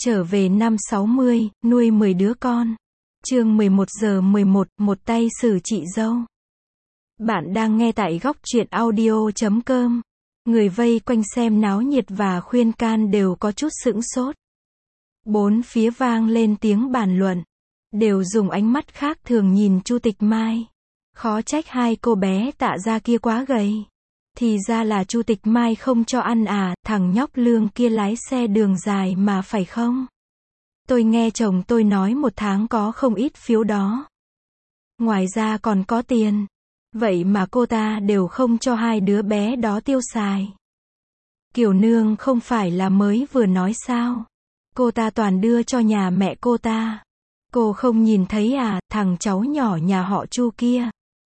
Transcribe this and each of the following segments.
trở về năm 60, nuôi 10 đứa con. Chương 11:11, một tay xử chị dâu. Bạn đang nghe tại góc truyện audio.com. Người vây quanh xem náo nhiệt và khuyên can đều có chút sững sốt. Bốn phía vang lên tiếng bàn luận, đều dùng ánh mắt khác thường nhìn Chu Tịch Mai. Khó trách hai cô bé Tạ gia kia quá gầy. Thì ra là Chu Tịch Mai không cho ăn à, thằng nhóc Lương kia lái xe đường dài mà phải không? Tôi nghe chồng tôi nói một tháng có không ít phiếu đó. Ngoài ra còn có tiền. Vậy mà cô ta đều không cho hai đứa bé đó tiêu xài. Kiều Nương không phải là mới vừa nói sao? Cô ta toàn đưa cho nhà mẹ cô ta. Cô không nhìn thấy à, thằng cháu nhỏ nhà họ Chu kia.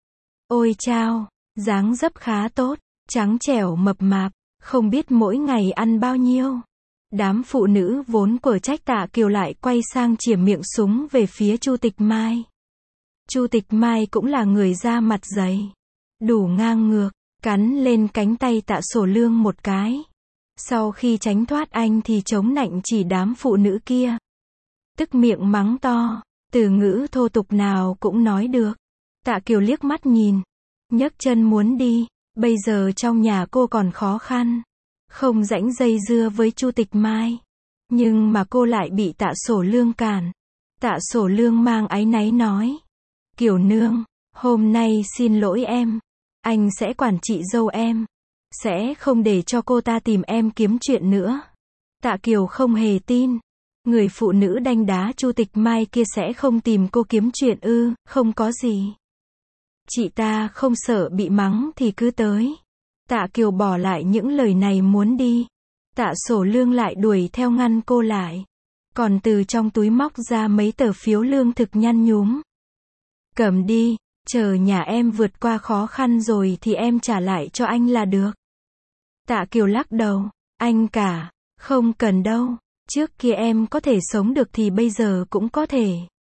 Ôi chao, dáng dấp khá tốt, trắng trẻo mập mạp, không biết mỗi ngày ăn bao nhiêu. Đám phụ nữ vốn quở trách Tạ Kiều lại quay sang chĩa miệng súng về phía Chu Tịch Mai. Chu Tịch Mai cũng là người da mặt dày, đủ ngang ngược, cắn lên cánh tay Tạ Sổ Lương một cái. Sau khi tránh thoát anh thì chống nạnh chỉ đám phụ nữ kia. Tức miệng mắng to, từ ngữ thô tục nào cũng nói được. Tạ Kiều liếc mắt nhìn, nhấc chân muốn đi, bây giờ trong nhà cô còn khó khăn, không rảnh dây dưa với Chu Tịch Mai. Nhưng mà cô lại bị Tạ Sổ Lương cản. Tạ Sổ Lương mang áy náy nói, Kiều Nương, hôm nay xin lỗi em, anh sẽ quản chị dâu em, sẽ không để cho cô ta tìm em kiếm chuyện nữa. Tạ Kiều không hề tin, người phụ nữ đanh đá Chu Tịch Mai kia sẽ không tìm cô kiếm chuyện ư? Không có gì. Chị ta không sợ bị mắng thì cứ tới. Tạ Kiều bỏ lại những lời này muốn đi. Tạ Sổ Lương lại đuổi theo ngăn cô lại. Còn từ trong túi móc ra mấy tờ phiếu lương thực nhăn nhúm. Cầm đi, chờ nhà em vượt qua khó khăn rồi thì em trả lại cho anh là được. Tạ Kiều lắc đầu, anh cả, không cần đâu. Trước kia em có thể sống được thì bây giờ cũng có thể.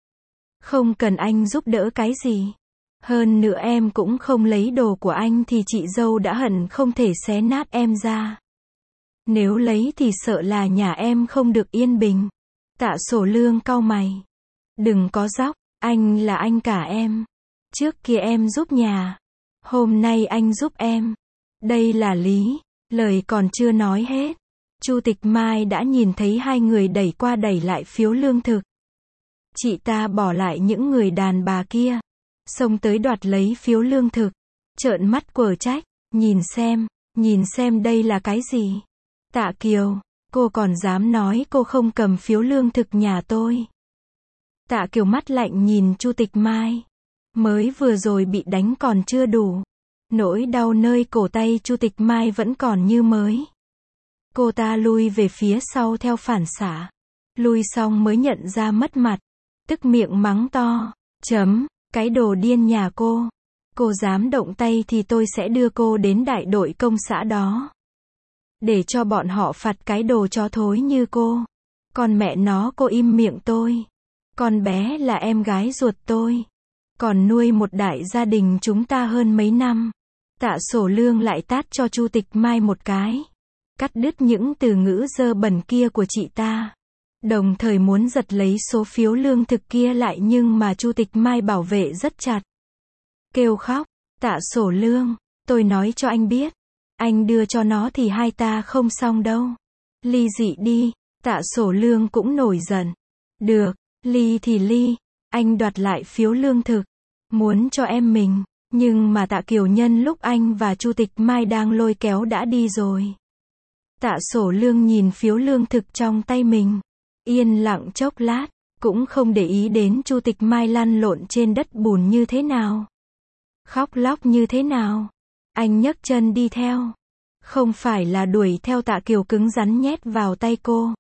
Không cần anh giúp đỡ cái gì. Hơn nữa em cũng không lấy đồ của anh thì chị dâu đã hận không thể xé nát em ra. Nếu lấy thì sợ là nhà em không được yên bình. Tạ Sổ Lương cau mày. Đừng có dóc, anh là anh cả em. Trước kia em giúp nhà. Hôm nay anh giúp em. Đây là lý. Lời còn chưa nói hết. Chu Tịch Mai đã nhìn thấy hai người đẩy qua đẩy lại phiếu lương thực. Chị ta bỏ lại những người đàn bà kia, xông tới đoạt lấy phiếu lương thực, trợn mắt quở trách, nhìn xem đây là cái gì. Tạ Kiều, cô còn dám nói cô không cầm phiếu lương thực nhà tôi. Tạ Kiều mắt lạnh nhìn Chu Tịch Mai, mới vừa rồi bị đánh còn chưa đủ. Nỗi đau nơi cổ tay Chu Tịch Mai vẫn còn như mới. Cô ta lui về phía sau theo phản xạ. Lui xong mới nhận ra mất mặt. Tức miệng mắng to. Cái đồ điên nhà cô. Cô dám động tay thì tôi sẽ đưa cô đến đại đội công xã đó. Để cho bọn họ phạt cái đồ chó thối như cô. Con mẹ nó cô im miệng tôi. Con bé là em gái ruột tôi. Còn nuôi một đại gia đình chúng ta hơn mấy năm. Tạ Sổ Lương lại tát cho Chu Tịch Mai một cái. Cắt đứt những từ ngữ dơ bẩn kia của chị ta. Đồng thời muốn giật lấy số phiếu lương thực kia lại nhưng mà Chu Tịch Mai bảo vệ rất chặt. Kêu khóc, Tạ Sổ Lương, tôi nói cho anh biết. Anh đưa cho nó thì hai ta không xong đâu. Ly dị đi, Tạ Sổ Lương cũng nổi giận. Được, ly thì ly, anh đoạt lại phiếu lương thực. Muốn cho em mình, nhưng mà Tạ Kiều nhân lúc anh và Chu Tịch Mai đang lôi kéo đã đi rồi. Tạ Sổ Lương nhìn phiếu lương thực trong tay mình, yên lặng chốc lát, cũng không để ý đến Chu Tịch Mai lăn lộn trên đất bùn như thế nào, khóc lóc như thế nào. Anh nhấc chân đi theo, không phải là đuổi theo Tạ Kiều cứng rắn nhét vào tay cô,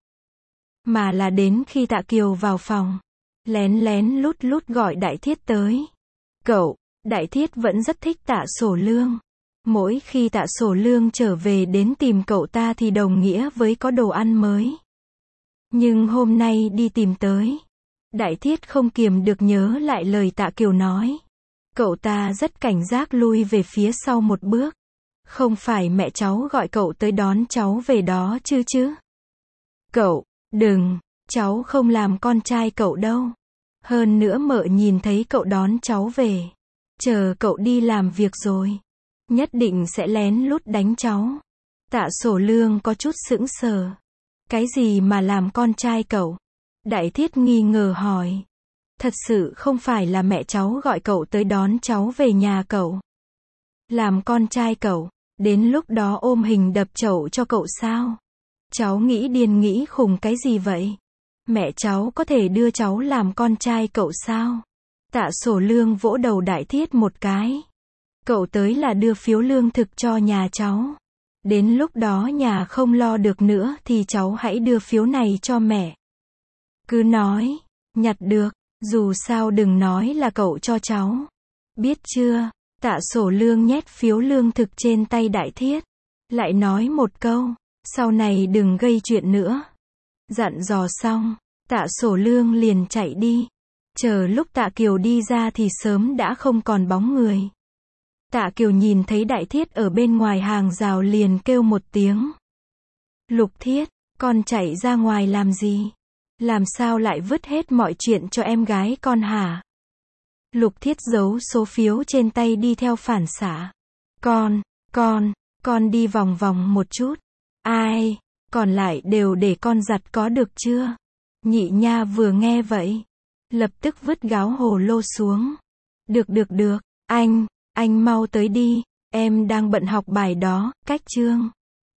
mà là đến khi Tạ Kiều vào phòng, lén lén lút lút gọi Đại Thiết tới. Cậu, Đại Thiết vẫn rất thích Tạ Sổ Lương. Mỗi khi Tạ Sổ Lương trở về đến tìm cậu ta thì đồng nghĩa với có đồ ăn mới. Nhưng hôm nay đi tìm tới, Đại Thiết không kiềm được nhớ lại lời Tạ Kiều nói. Cậu ta rất cảnh giác lui về phía sau một bước. Không phải mẹ cháu gọi cậu tới đón cháu về đó chứ? Cậu, đừng, Cháu không làm con trai cậu đâu. Hơn nữa mợ nhìn thấy cậu đón cháu về. Chờ cậu đi làm việc rồi. Nhất định sẽ lén lút đánh cháu. Tạ Sổ Lương có chút sững sờ. Cái gì mà làm con trai cậu? Đại Thiết nghi ngờ hỏi. Thật sự không phải là mẹ cháu gọi cậu tới đón cháu về nhà cậu. Làm con trai cậu, đến lúc đó ôm hình đập chậu cho cậu sao? Cháu nghĩ điên nghĩ khùng cái gì vậy? Mẹ cháu có thể đưa cháu làm con trai cậu sao? Tạ Sổ Lương vỗ đầu Đại Thiết một cái. Cậu tới là đưa phiếu lương thực cho nhà cháu. Đến lúc đó nhà không lo được nữa thì cháu hãy đưa phiếu này cho mẹ. Cứ nói, nhặt được, dù sao đừng nói là cậu cho cháu. Biết chưa? Tạ Sổ Lương nhét phiếu lương thực trên tay Đại Thiết. Lại nói một câu, sau này đừng gây chuyện nữa. Dặn dò xong, Tạ Sổ Lương liền chạy đi. Chờ lúc Tạ Kiều đi ra thì sớm đã không còn bóng người. Tạ Kiều nhìn thấy Đại Thiết ở bên ngoài hàng rào liền kêu một tiếng. Lục Thiết, con chạy ra ngoài làm gì? Làm sao lại vứt hết mọi chuyện cho em gái con hả? Lục Thiết giấu số phiếu trên tay đi theo phản xạ. Con đi vòng vòng một chút. Ai, còn lại đều để con giặt có được chưa? Nhị nha vừa nghe vậy, lập tức vứt gáo hồ lô xuống. Được, anh mau tới đi, em đang bận học bài đó, cách chương.